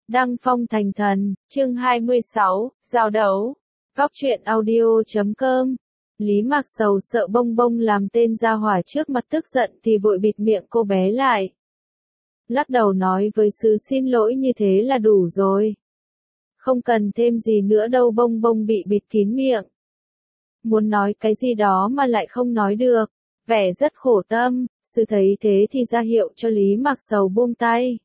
Đăng phong thành thần, chương 26, giao đấu. Góc truyện audio.com. Lý Mạc Sầu sợ Bông Bông làm tên ra hỏa trước mặt tức giận thì vội bịt miệng cô bé lại. Lắc đầu nói với Sứ xin lỗi như thế là đủ rồi. Không cần thêm gì nữa đâu. Bông Bông bị bịt kín miệng. Muốn nói cái gì đó mà lại không nói được, vẻ rất khổ tâm. Sứ thấy thế thì ra hiệu cho Lý Mạc Sầu buông tay.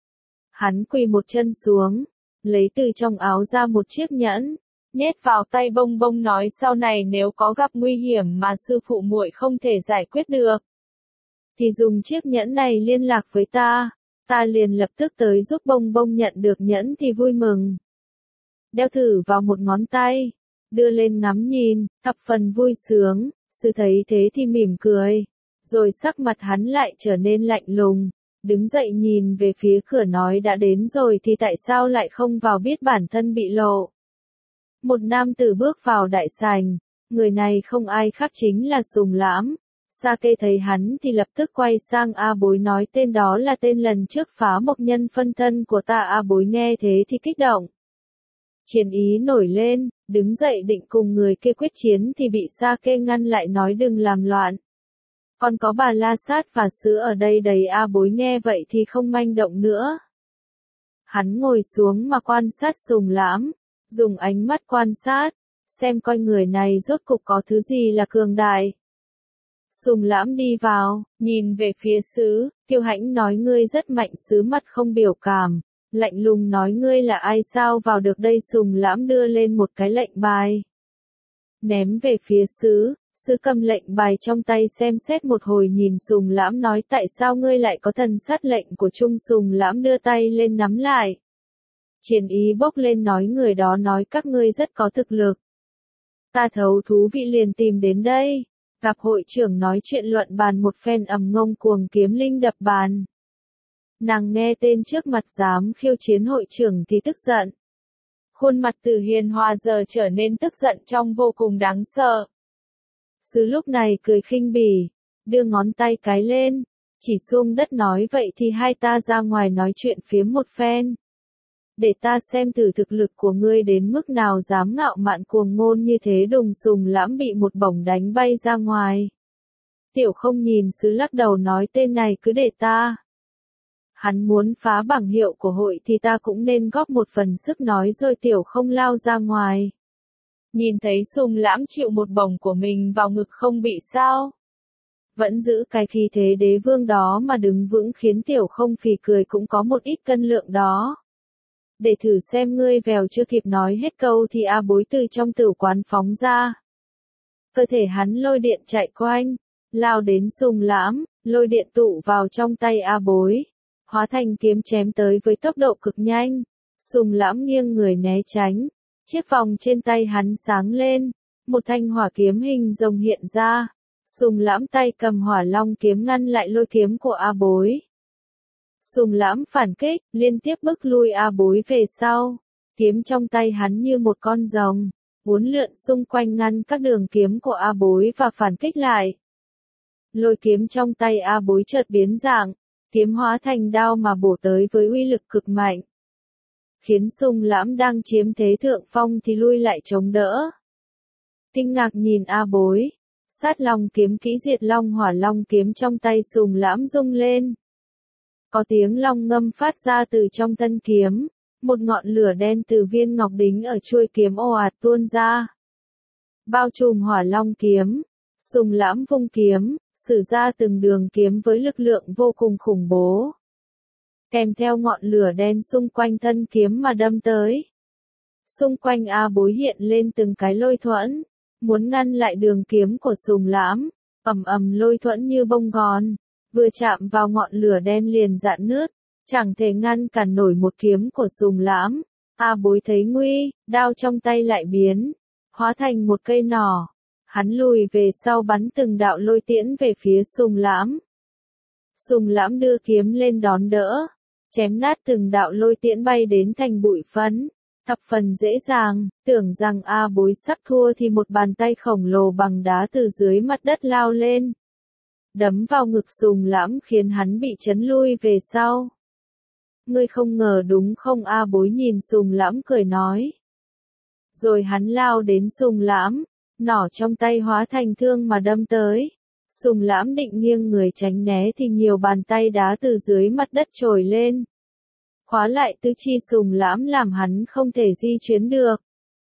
Hắn quỳ một chân xuống, lấy từ trong áo ra một chiếc nhẫn, nhét vào tay Bông Bông nói sau này nếu có gặp nguy hiểm mà sư phụ muội không thể giải quyết được, thì dùng chiếc nhẫn này liên lạc với ta, ta liền lập tức tới giúp. Bông Bông nhận được nhẫn thì vui mừng. Đeo thử vào một ngón tay, đưa lên ngắm nhìn, thập phần vui sướng. Sư thấy thế thì mỉm cười, rồi sắc mặt hắn lại trở nên lạnh lùng. Đứng dậy nhìn về phía cửa nói đã đến rồi thì tại sao lại không vào, biết bản thân bị lộ. Một nam tử bước vào đại sảnh, người này không ai khác chính là Sùng Lãm. Sake thấy hắn thì lập tức quay sang A Bối nói tên đó là tên lần trước phá mộc nhân phân thân của ta. A Bối nghe thế thì kích động. Chiến ý nổi lên, đứng dậy định cùng người kia quyết chiến thì bị Sake ngăn lại nói đừng làm loạn. Còn có bà La Sát và Sứ ở đây đấy. A Bối nghe vậy thì không manh động nữa. Hắn ngồi xuống mà quan sát Sùng Lãm, dùng ánh mắt quan sát, xem coi người này rốt cục có thứ gì là cường đại. Sùng Lãm đi vào, nhìn về phía Sứ, kiêu hãnh nói ngươi rất mạnh. Sứ mặt không biểu cảm, lạnh lùng nói ngươi là ai sao vào được đây. Sùng Lãm đưa lên một cái lệnh bài, ném về phía Sứ. Sứ cầm lệnh bài trong tay xem xét một hồi nhìn Sùng Lãm nói tại sao ngươi lại có thần sát lệnh của Trung. Sùng Lãm đưa tay lên nắm lại. Chiến ý bốc lên nói người đó nói các ngươi rất có thực lực. Ta thấu thú vị liền tìm đến đây. Gặp hội trưởng nói chuyện luận bàn một phen ầm ngông cuồng kiếm linh đập bàn. Nàng nghe tên trước mặt dám khiêu chiến hội trưởng thì tức giận. Khuôn mặt từ hiền hòa giờ trở nên tức giận trong vô cùng đáng sợ. Sứ lúc này cười khinh bỉ, đưa ngón tay cái lên, chỉ xuống đất nói vậy thì hai ta ra ngoài nói chuyện phiếm một phen. Để ta xem thử thực lực của ngươi đến mức nào dám ngạo mạn cuồng ngôn như thế. Đùng. Sùng Lãm bị một bổng đánh bay ra ngoài. Tiểu không nhìn Sứ lắc đầu nói tên này cứ để ta. Hắn muốn phá bảng hiệu của hội thì ta cũng nên góp một phần sức nói rồi. Tiểu không lao ra ngoài. Nhìn thấy Sùng Lãm chịu một bổng của mình vào ngực không bị sao. Vẫn giữ cái khí thế đế vương đó mà đứng vững khiến Tiểu không phì cười cũng có một ít cân lượng đó. Để thử xem ngươi vèo. Chưa kịp nói hết câu thì A Bối từ trong tử quán phóng ra. Cơ thể hắn lôi điện chạy quanh, lao đến Sùng Lãm, lôi điện tụ vào trong tay A Bối, hóa thành kiếm chém tới với tốc độ cực nhanh. Sùng Lãm nghiêng người né tránh, chiếc vòng trên tay hắn sáng lên, một thanh hỏa kiếm hình rồng hiện ra. Sùng Lãm tay cầm hỏa long kiếm ngăn lại lôi kiếm của A Bối. Sùng Lãm phản kích, liên tiếp bức lui A Bối về sau. Kiếm trong tay hắn như một con rồng, uốn lượn xung quanh ngăn các đường kiếm của A Bối và phản kích lại. Lôi kiếm trong tay A Bối chợt biến dạng, kiếm hóa thành đao mà bổ tới với uy lực cực mạnh. Khiến Sùng Lãm đang chiếm thế thượng phong thì lui lại chống đỡ. Kinh ngạc nhìn A Bối, sát long kiếm kỹ diệt long hỏa long kiếm trong tay Sùng Lãm rung lên. Có tiếng long ngâm phát ra từ trong thân kiếm, một ngọn lửa đen từ viên ngọc đính ở chuôi kiếm ồ ạt tuôn ra. Bao trùm hỏa long kiếm, Sùng Lãm vung kiếm, sử ra từng đường kiếm với lực lượng vô cùng khủng bố. Kèm theo ngọn lửa đen xung quanh thân kiếm mà đâm tới. Xung quanh A Bối hiện lên từng cái lôi thuẫn, muốn ngăn lại đường kiếm của Sùng Lãm. Ầm ầm lôi thuẫn như bông gòn, vừa chạm vào ngọn lửa đen liền rạn nứt, chẳng thể ngăn cản nổi một kiếm của Sùng Lãm. A Bối thấy nguy, đao trong tay lại biến, hóa thành một cây nỏ. Hắn lùi về sau bắn từng đạo lôi tiễn về phía Sùng Lãm. Sùng Lãm đưa kiếm lên đón đỡ, chém nát từng đạo lôi tiễn bay đến thành bụi phấn. Thập phần dễ dàng, tưởng rằng A Bối sắp thua thì một bàn tay khổng lồ bằng đá từ dưới mặt đất lao lên, đấm vào ngực Sùng Lãm khiến hắn bị chấn lui về sau. Ngươi không ngờ đúng không? A Bối nhìn Sùng Lãm cười nói. Rồi hắn lao đến Sùng Lãm, nỏ trong tay hóa thành thương mà đâm tới. Sùng Lãm định nghiêng người tránh né thì nhiều bàn tay đá từ dưới mặt đất trồi lên. Khóa lại tứ chi Sùng Lãm làm hắn không thể di chuyển được.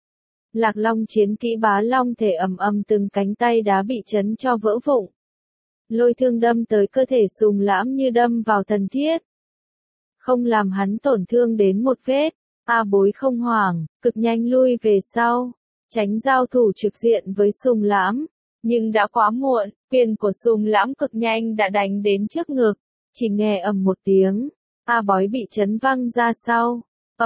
Lạc Long chiến kỹ Bá Long thể ầm ầm từng cánh tay đá bị chấn cho vỡ vụn. Lôi thương đâm tới cơ thể Sùng Lãm như đâm vào thần thiết. Không làm hắn tổn thương đến một vết. A Bối không hoảng, cực nhanh lui về sau, tránh giao thủ trực diện với Sùng Lãm. Nhưng đã quá muộn, quyền của Sùng Lãm cực nhanh đã đánh đến trước ngực. Chỉ nghe ầm một tiếng, A Bối bị chấn văng ra sau.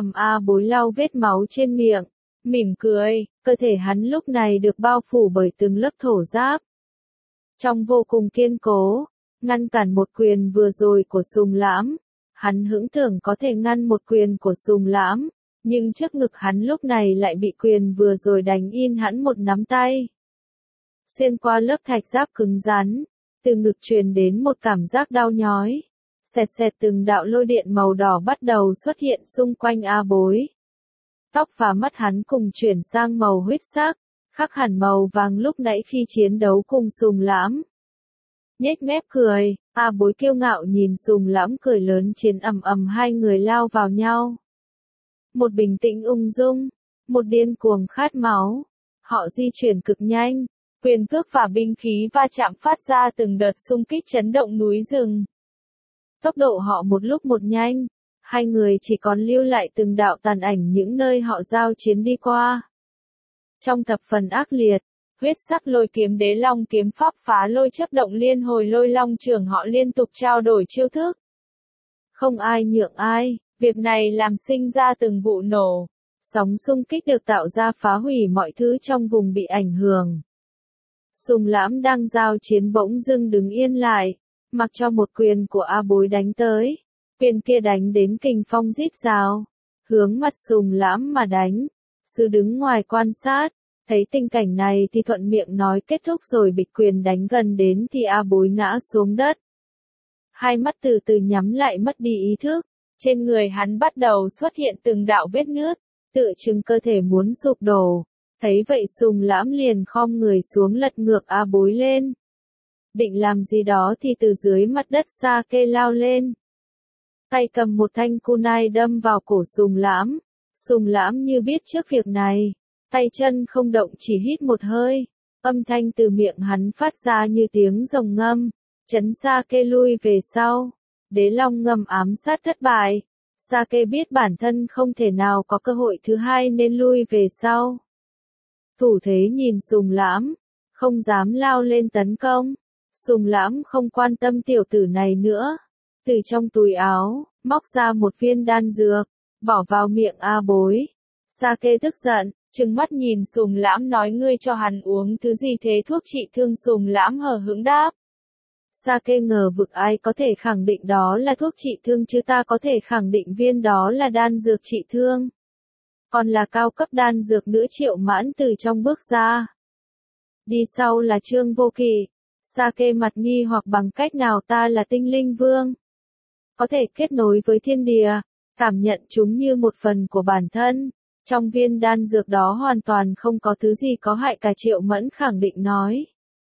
A Bối lau vết máu trên miệng, mỉm cười, cơ thể hắn lúc này được bao phủ bởi từng lớp thổ giáp. Trong vô cùng kiên cố, ngăn cản một quyền vừa rồi của Sùng Lãm. Hắn hững tưởng có thể ngăn một quyền của Sùng Lãm, nhưng trước ngực hắn lúc này lại bị quyền vừa rồi đánh in hẳn một nắm tay. Xuyên qua lớp thạch giáp cứng rắn, từ ngực truyền đến một cảm giác đau nhói. Xẹt xẹt từng đạo lôi điện màu đỏ bắt đầu xuất hiện xung quanh A Bối. Tóc và mắt hắn cùng chuyển sang màu huyết sắc, khác hẳn màu vàng lúc nãy khi chiến đấu cùng Sùng Lãm. Nhếch mép cười, A Bối kiêu ngạo nhìn Sùng Lãm cười lớn chiến ầm hai người lao vào nhau. Một bình tĩnh ung dung, một điên cuồng khát máu. Họ di chuyển cực nhanh, quyền cước và binh khí va chạm phát ra từng đợt xung kích chấn động núi rừng. Tốc độ họ một lúc một nhanh, hai người chỉ còn lưu lại từng đạo tàn ảnh những nơi họ giao chiến đi qua. Trong thập phần ác liệt, huyết sắc lôi kiếm Đế Long kiếm pháp phá lôi chấp động liên hồi lôi long trường họ liên tục trao đổi chiêu thức. Không ai nhượng ai, việc này làm sinh ra từng vụ nổ. Sóng xung kích được tạo ra phá hủy mọi thứ trong vùng bị ảnh hưởng. Sùng Lãm đang giao chiến bỗng dưng đứng yên lại, mặc cho một quyền của A Bối đánh tới. Quyền kia đánh đến kình phong rít rào, hướng mặt Sùng Lãm mà đánh. Sư đứng ngoài quan sát, thấy tình cảnh này thì thuận miệng nói kết thúc rồi bịch quyền đánh gần đến thì A Bối ngã xuống đất. Hai mắt từ từ nhắm lại mất đi ý thức, trên người hắn bắt đầu xuất hiện từng đạo vết nứt, tựa chừng cơ thể muốn sụp đổ. Thấy vậy Sùng Lãm liền khom người xuống lật ngược A Bối lên. Định làm gì đó thì từ dưới mặt đất Sake lao lên. Tay cầm một thanh kunai đâm vào cổ Sùng Lãm. Sùng Lãm như biết trước việc này, tay chân không động chỉ hít một hơi. Âm thanh từ miệng hắn phát ra như tiếng rồng ngâm, chấn Sake lui về sau. Đế Long ngầm ám sát thất bại. Sake biết bản thân không thể nào có cơ hội thứ hai nên lui về sau. Thủ thế nhìn Sùng Lãm, không dám lao lên tấn công. Sùng Lãm không quan tâm tiểu tử này nữa. Từ trong túi áo, móc ra một viên đan dược, bỏ vào miệng A Bối. Sake tức giận, trừng mắt nhìn Sùng Lãm nói ngươi cho hắn uống thứ gì thế thuốc trị thương. Sùng Lãm hờ hững đáp. Sake ngờ vực ai có thể khẳng định đó là thuốc trị thương chứ ta có thể khẳng định viên đó là đan dược trị thương. Còn là cao cấp đan dược nữa. Triệu Mãn từ trong bước ra. Đi sau là Trương Vô Kỵ. Sake mặt nghi hoặc bằng cách nào ta là tinh linh vương. Có thể kết nối với thiên địa, cảm nhận chúng như một phần của bản thân. Trong viên đan dược đó hoàn toàn không có thứ gì có hại cả. Triệu Mẫn khẳng định nói.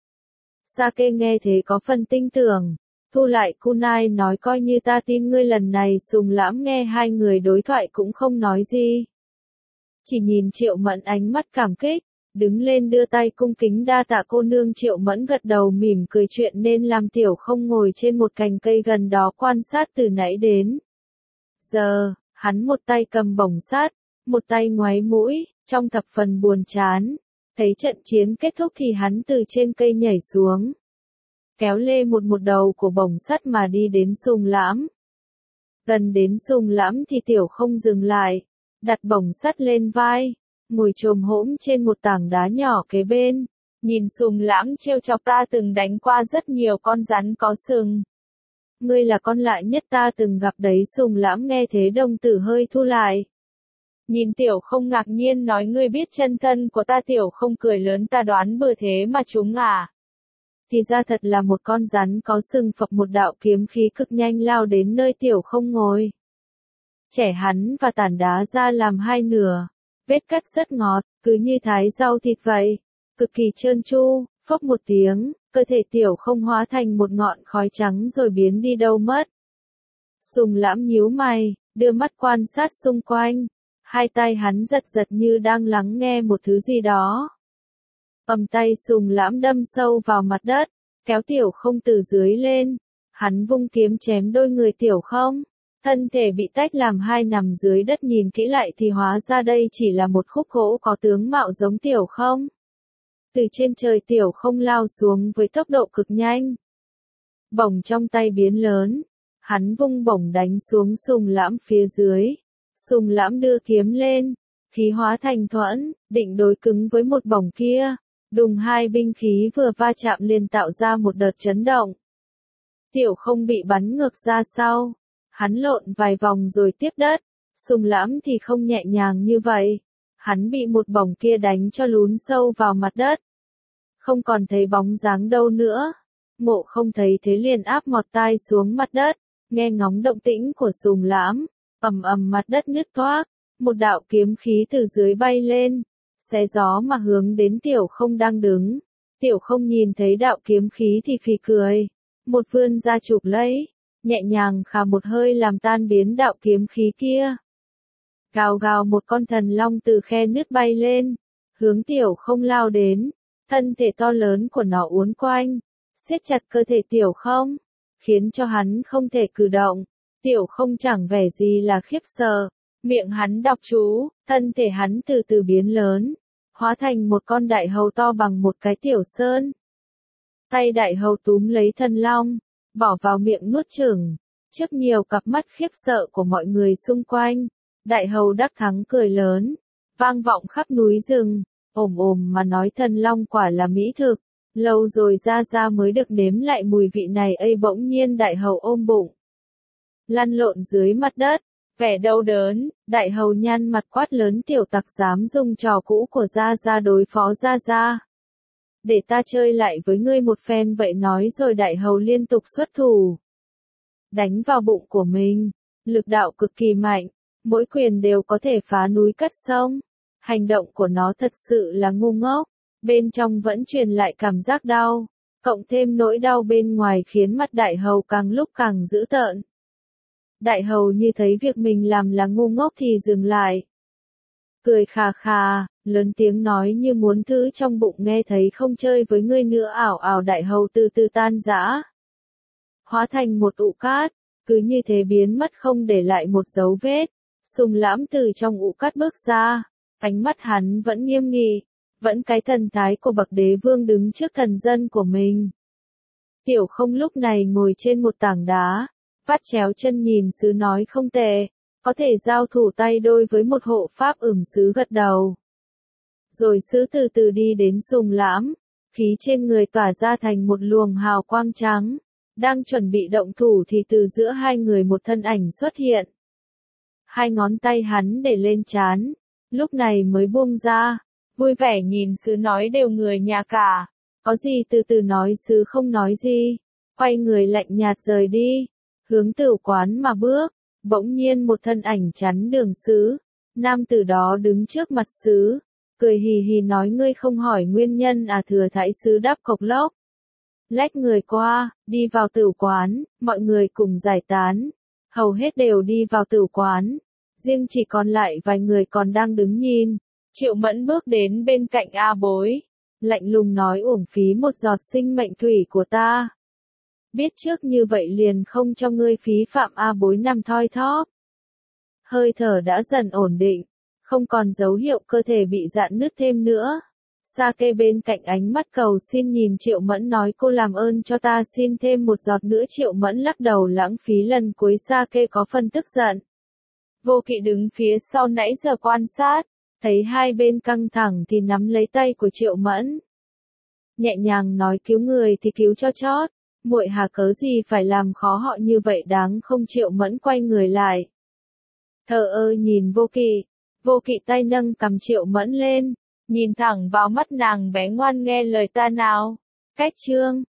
Sake nghe thế có phần tin tưởng, thu lại kunai nói coi như ta tin ngươi lần này. Sùng Lãm nghe hai người đối thoại cũng không nói gì. Chỉ nhìn Triệu Mẫn ánh mắt cảm kích, đứng lên đưa tay cung kính đa tạ cô nương. Triệu Mẫn gật đầu mỉm cười chuyện nên làm tiểu không ngồi trên một cành cây gần đó quan sát từ nãy đến giờ, hắn một tay cầm bổng sắt, một tay ngoáy mũi, trong thập phần buồn chán. Thấy trận chiến kết thúc thì hắn từ trên cây nhảy xuống, kéo lê một đầu của bổng sắt mà đi đến Sùng Lãm. Gần đến Sùng Lãm thì tiểu không dừng lại, đặt bổng sắt lên vai, ngồi chồm hổm trên một tảng đá nhỏ kế bên, nhìn Sùng Lãm trêu chọc ta từng đánh qua rất nhiều con rắn có sừng. Ngươi là con lạ nhất ta từng gặp đấy. Sùng Lãm nghe thế đồng tử hơi thu lại. Nhìn tiểu không ngạc nhiên nói ngươi biết chân thân của ta. Tiểu không cười lớn ta đoán bừa thế mà chúng à. Thì ra thật là một con rắn có sừng phập một đạo kiếm khí cực nhanh lao đến nơi tiểu không ngồi. chẻ hắn và tàn đá ra làm hai nửa. Vết cắt rất ngọt, cứ như thái rau thịt vậy, cực kỳ trơn tru. Phốc một tiếng, cơ thể Tiểu Không hóa thành một ngọn khói trắng rồi biến đi đâu mất. Sùng Lãm nhíu mày, đưa mắt quan sát xung quanh. Hai tay hắn giật giật như đang lắng nghe một thứ gì đó. Cầm tay Sùng Lãm đâm sâu vào mặt đất, kéo Tiểu Không từ dưới lên. Hắn vung kiếm chém đôi người Tiểu Không. Thân thể bị tách làm hai nằm dưới đất, nhìn kỹ lại thì hóa ra đây chỉ là một khúc gỗ có tướng mạo giống Tiểu Không. Từ trên trời Tiểu Không lao xuống với tốc độ cực nhanh. Bổng trong tay biến lớn. Hắn vung bổng đánh xuống Sùng Lãm phía dưới. Sùng Lãm đưa kiếm lên. Khí hóa thành thuẫn, định đối cứng với một bổng kia. Đùng, hai binh khí vừa va chạm liền tạo ra một đợt chấn động. Tiểu Không bị bắn ngược ra sau. Hắn lộn vài vòng rồi tiếp đất. Sùng Lãm thì không nhẹ nhàng như vậy. Hắn bị một bổng kia đánh cho lún sâu vào mặt đất. Không còn thấy bóng dáng đâu nữa. Ngộ Không thấy thế liền áp mọt tai xuống mặt đất. Nghe ngóng động tĩnh của Sùng Lãm. Ầm ầm, mặt đất nứt toác. Một đạo kiếm khí từ dưới bay lên. Xé gió mà hướng đến Tiểu Không đang đứng. Tiểu Không nhìn thấy đạo kiếm khí thì phì cười. Một vươn ra chụp lấy. Nhẹ nhàng khà một hơi làm tan biến đạo kiếm khí kia. Gào gào, một con thần long từ khe nứt bay lên. Hướng Tiểu Không lao đến. Thân thể to lớn của nó uốn quanh. Siết chặt cơ thể Tiểu Không. Khiến cho hắn không thể cử động. Tiểu Không chẳng vẻ gì là khiếp sợ. Miệng hắn đọc chú. Thân thể hắn từ từ biến lớn. Hóa thành một con đại hầu to bằng một cái tiểu sơn. Tay đại hầu túm lấy thần long. Bỏ vào miệng nuốt chửng. Trước nhiều cặp mắt khiếp sợ của mọi người xung quanh. Đại hầu đắc thắng cười lớn. Vang vọng khắp núi rừng. Ồm ồm mà nói thần long quả là mỹ thực. Lâu rồi ra mới được nếm lại mùi vị này ấy. Bỗng nhiên đại hầu ôm bụng. Lăn lộn dưới mặt đất. Vẻ đau đớn, đại hầu nhăn mặt quát lớn: tiểu tặc dám dùng trò cũ của Gia đối phó Gia. Để ta chơi lại với ngươi một phen vậy. Nói rồi đại hầu liên tục xuất thủ. Đánh vào bụng của mình. Lực đạo cực kỳ mạnh. Mỗi quyền đều có thể phá núi cắt sông. Hành động của nó thật sự là ngu ngốc. Bên trong vẫn truyền lại cảm giác đau. Cộng thêm nỗi đau bên ngoài khiến mặt đại hầu càng lúc càng dữ tợn. Đại hầu như thấy việc mình làm là ngu ngốc thì dừng lại. Cười khà khà, lớn tiếng nói như muốn thứ trong bụng nghe thấy không chơi với ngươi nữa. Ảo ảo, đại hầu từ từ tan rã. Hóa thành một ụ cát, cứ như thế biến mất không để lại một dấu vết. Sùng Lãm từ trong ụ cát bước ra, ánh mắt hắn vẫn nghiêm nghị, vẫn cái thần thái của bậc đế vương đứng trước thần dân của mình. Tiểu Không lúc này ngồi trên một tảng đá, vắt chéo chân nhìn sứ nói không tệ, có thể giao thủ tay đôi với một hộ pháp. Sứ gật đầu. Rồi sứ từ từ đi đến Sùng Lãm, khí trên người tỏa ra thành một luồng hào quang trắng. Đang chuẩn bị động thủ thì từ giữa hai người một thân ảnh xuất hiện. Hai ngón tay hắn để lên trán, lúc này mới buông ra, vui vẻ nhìn sứ nói: đều người nhà cả, có gì từ từ nói. Sứ không nói gì, quay người lạnh nhạt rời đi, hướng tửu quán mà bước. Bỗng nhiên một thân ảnh chắn đường sứ, nam tử đó đứng trước mặt sứ, cười hì hì nói: ngươi không hỏi nguyên nhân à? Thừa Thái sứ đáp cộc lốc. Lách người qua, đi vào tửu quán, mọi người cùng giải tán. Hầu hết đều đi vào tửu quán, riêng chỉ còn lại vài người còn đang đứng nhìn. Triệu Mẫn bước đến bên cạnh A Bối, lạnh lùng nói: uổng phí một giọt sinh mệnh thủy của ta. Biết trước như vậy liền không cho ngươi phí phạm. A Bối nằm thoi thóp. Hơi thở đã dần ổn định, không còn dấu hiệu cơ thể bị rạn nứt thêm nữa. Sake bên cạnh ánh mắt cầu xin nhìn Triệu Mẫn nói: cô làm ơn cho ta xin thêm một giọt nữa. Triệu Mẫn lắc đầu lãng phí. Lần cuối Sake có phần tức giận. Vô Kỵ đứng phía sau nãy giờ quan sát, thấy hai bên căng thẳng thì nắm lấy tay của Triệu Mẫn. Nhẹ nhàng nói: cứu người thì cứu cho chót, muội hà cớ gì phải làm khó họ như vậy đáng không? Triệu Mẫn quay người lại, thờ ơ nhìn Vô Kỵ. Vô Kỵ tay nâng cầm Triệu Mẫn lên, nhìn thẳng vào mắt nàng: bé ngoan nghe lời ta nào. Cách chương